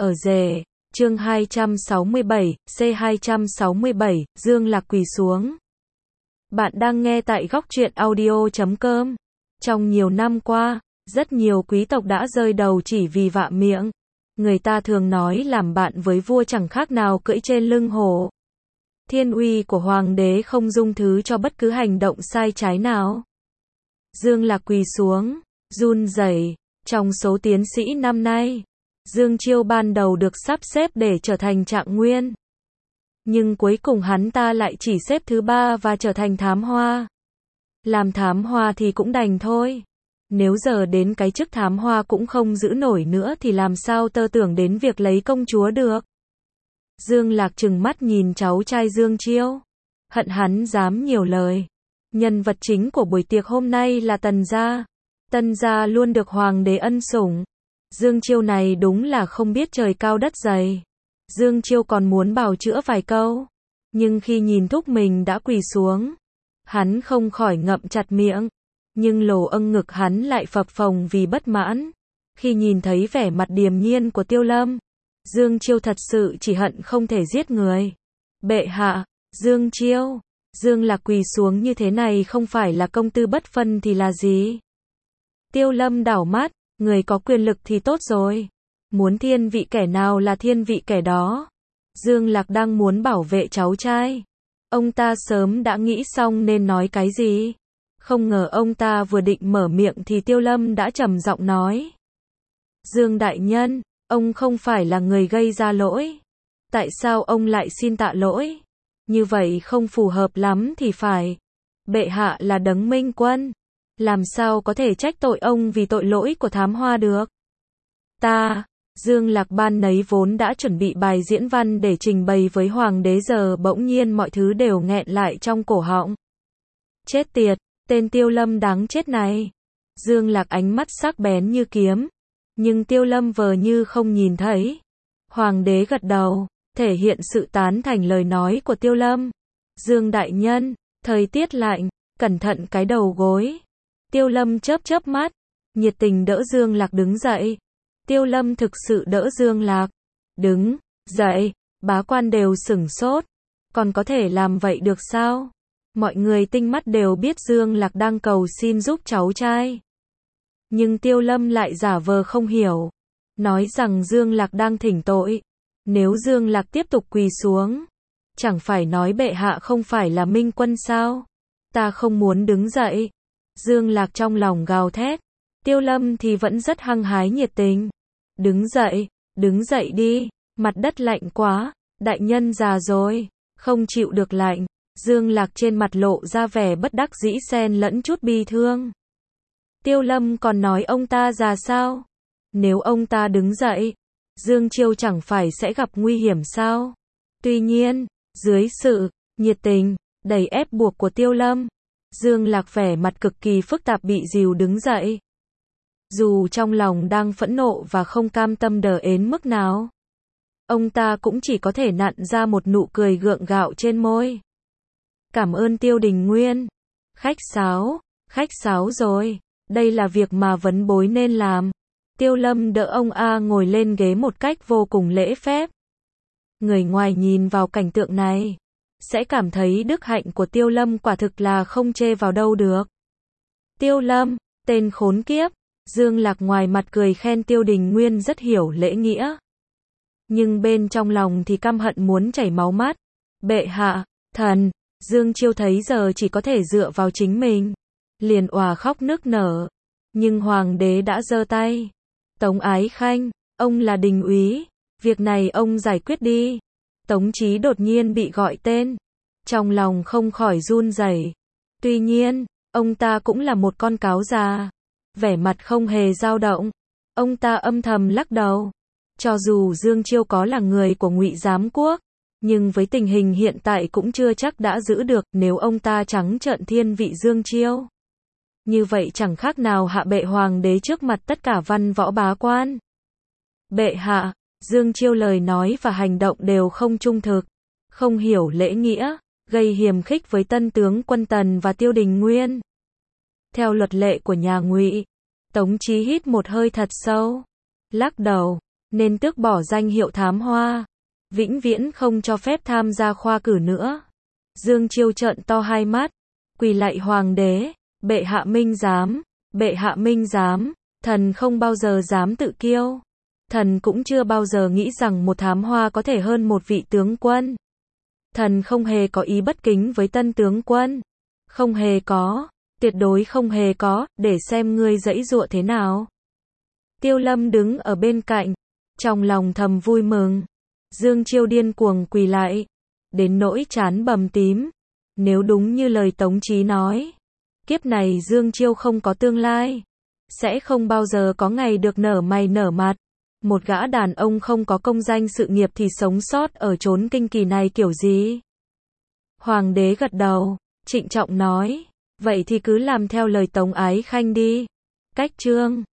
Ở rể, chương 267, C267, Dương Lạc quỳ xuống. Bạn đang nghe tại góc truyện audio.com. Trong nhiều năm qua, rất nhiều quý tộc đã rơi đầu chỉ vì vạ miệng. Người ta thường nói làm bạn với vua chẳng khác nào cưỡi trên lưng hổ. Thiên uy của hoàng đế không dung thứ cho bất cứ hành động sai trái nào. Dương Lạc quỳ xuống, run rẩy. Trong số tiến sĩ năm nay, Dương Chiêu ban đầu được sắp xếp để trở thành trạng nguyên. Nhưng cuối cùng hắn ta lại chỉ xếp thứ 3 và trở thành thám hoa. Làm thám hoa thì cũng đành thôi. Nếu giờ đến cái chức thám hoa cũng không giữ nổi nữa thì làm sao tơ tưởng đến việc lấy công chúa được. Dương Lạc trừng mắt nhìn cháu trai Dương Chiêu. Hận hắn dám nhiều lời. Nhân vật chính của buổi tiệc hôm nay là Tần gia. Tần gia luôn được hoàng đế ân sủng. Dương Chiêu này đúng là không biết trời cao đất dày. Dương Chiêu còn muốn bào chữa vài câu. Nhưng khi nhìn thúc mình đã quỳ xuống, hắn không khỏi ngậm chặt miệng. Nhưng lồ âng ngực hắn lại phập phồng vì bất mãn. Khi nhìn thấy vẻ mặt điềm nhiên của Tiêu Lâm, Dương Chiêu thật sự chỉ hận không thể giết người. Bệ hạ, Dương Chiêu, Dương Lạc quỳ xuống như thế này không phải là công tư bất phân thì là gì? Tiêu Lâm đảo mắt, người có quyền lực thì tốt rồi. Muốn thiên vị kẻ nào là thiên vị kẻ đó. Dương Lạc đang muốn bảo vệ cháu trai. Ông ta sớm đã nghĩ xong nên nói cái gì. Không ngờ ông ta vừa định mở miệng thì Tiêu Lâm đã trầm giọng nói. Dương đại nhân, ông không phải là người gây ra lỗi. Tại sao ông lại xin tạ lỗi? Như vậy không phù hợp lắm thì phải. Bệ hạ là đấng minh quân. Làm sao có thể trách tội ông vì tội lỗi của thám hoa được? Dương Lạc ban nấy vốn đã chuẩn bị bài diễn văn để trình bày với hoàng đế giờ bỗng nhiên mọi thứ đều nghẹn lại trong cổ họng. Chết tiệt, tên Tiêu Lâm đáng chết này. Dương Lạc ánh mắt sắc bén như kiếm. Nhưng Tiêu Lâm vờ như không nhìn thấy. Hoàng đế gật đầu, thể hiện sự tán thành lời nói của Tiêu Lâm. Dương đại nhân, thời tiết lạnh, cẩn thận cái đầu gối. Tiêu Lâm chớp chớp mắt, nhiệt tình đỡ Dương Lạc đứng dậy. Tiêu Lâm thực sự đỡ Dương Lạc. Đứng dậy, bá quan đều sửng sốt. Còn có thể làm vậy được sao? Mọi người tinh mắt đều biết Dương Lạc đang cầu xin giúp cháu trai. Nhưng Tiêu Lâm lại giả vờ không hiểu. Nói rằng Dương Lạc đang thỉnh tội. Nếu Dương Lạc tiếp tục quỳ xuống, chẳng phải nói bệ hạ không phải là minh quân sao? Ta không muốn đứng dậy. Dương Lạc trong lòng gào thét. Tiêu Lâm thì vẫn rất hăng hái nhiệt tình. Đứng dậy đi, mặt đất lạnh quá, đại nhân già rồi, không chịu được lạnh. Dương Lạc trên mặt lộ ra vẻ bất đắc dĩ xen lẫn chút bi thương. Tiêu Lâm còn nói ông ta già sao? Nếu ông ta đứng dậy, Dương Chiêu chẳng phải sẽ gặp nguy hiểm sao? Tuy nhiên, dưới sự nhiệt tình, đầy ép buộc của Tiêu Lâm, Dương Lạc vẻ mặt cực kỳ phức tạp bị dìu đứng dậy. Dù trong lòng đang phẫn nộ và không cam tâm đờ ến mức nào, ông ta cũng chỉ có thể nặn ra một nụ cười gượng gạo trên môi. Cảm ơn Tiêu Đình Nguyên. Khách sáo rồi, đây là việc mà vấn bối nên làm. Tiêu Lâm đỡ ông A ngồi lên ghế một cách vô cùng lễ phép. Người ngoài nhìn vào cảnh tượng này, sẽ cảm thấy đức hạnh của Tiêu Lâm quả thực là không chê vào đâu được. Tiêu Lâm, tên khốn kiếp. Dương Lạc ngoài mặt cười khen Tiêu Đình Nguyên rất hiểu lễ nghĩa. Nhưng bên trong lòng thì căm hận muốn chảy máu mắt. Bệ hạ, thần, Dương Chiêu thấy giờ chỉ có thể dựa vào chính mình. Liền òa khóc nức nở. Nhưng hoàng đế đã giơ tay. Tống Ái Khanh, ông là đình úy. Việc này ông giải quyết đi. Tống Chí đột nhiên bị gọi tên. Trong lòng không khỏi run rẩy. Tuy nhiên, ông ta cũng là một con cáo già. Vẻ mặt không hề dao động. Ông ta âm thầm lắc đầu. Cho dù Dương Chiêu có là người của Ngụy Giám Quốc, nhưng với tình hình hiện tại cũng chưa chắc đã giữ được. Nếu ông ta trắng trợn thiên vị Dương Chiêu, như vậy chẳng khác nào hạ bệ hoàng đế trước mặt tất cả văn võ bá quan. Bệ hạ, Dương Chiêu lời nói và hành động đều không trung thực, không hiểu lễ nghĩa, gây hiềm khích với tân tướng quân Tần và Tiêu Đình Nguyên. Theo luật lệ của nhà Ngụy, Tống Chí hít một hơi thật sâu, lắc đầu. nên tước bỏ danh hiệu thám hoa, vĩnh viễn không cho phép tham gia khoa cử nữa. Dương Chiêu trợn to hai mắt, quỳ lạy hoàng đế, bệ hạ minh giám, bệ hạ minh giám, thần không bao giờ dám tự kiêu. Thần cũng chưa bao giờ nghĩ rằng một thám hoa có thể hơn một vị tướng quân. Thần không hề có ý bất kính với tân tướng quân. Không hề có, tuyệt đối không hề có, để xem ngươi giãy giụa thế nào. Tiêu Lâm đứng ở bên cạnh, trong lòng thầm vui mừng. Dương Chiêu điên cuồng quỳ lại, đến nỗi trán bầm tím. Nếu đúng như lời Tống Chí nói, kiếp này Dương Chiêu không có tương lai, sẽ không bao giờ có ngày được nở mày nở mặt. Một gã đàn ông không có công danh sự nghiệp thì sống sót ở chốn kinh kỳ này kiểu gì? Hoàng đế gật đầu, trịnh trọng nói, vậy thì cứ làm theo lời Tống Ái Khanh đi. Cách chương